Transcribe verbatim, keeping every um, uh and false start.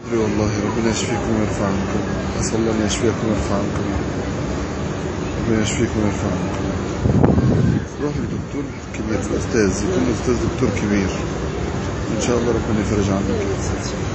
أدري والله. ربنا يشفيكم ويرفع عنكم. أسأل الله أن يشفيكم ويرفع عنكم. ربنا يشفيكم ويرفع عنكم. روح لدكتور كبير، الأستاذ يكون أستاذ دكتور كبير إن شاء الله ربنا يفرج عنك.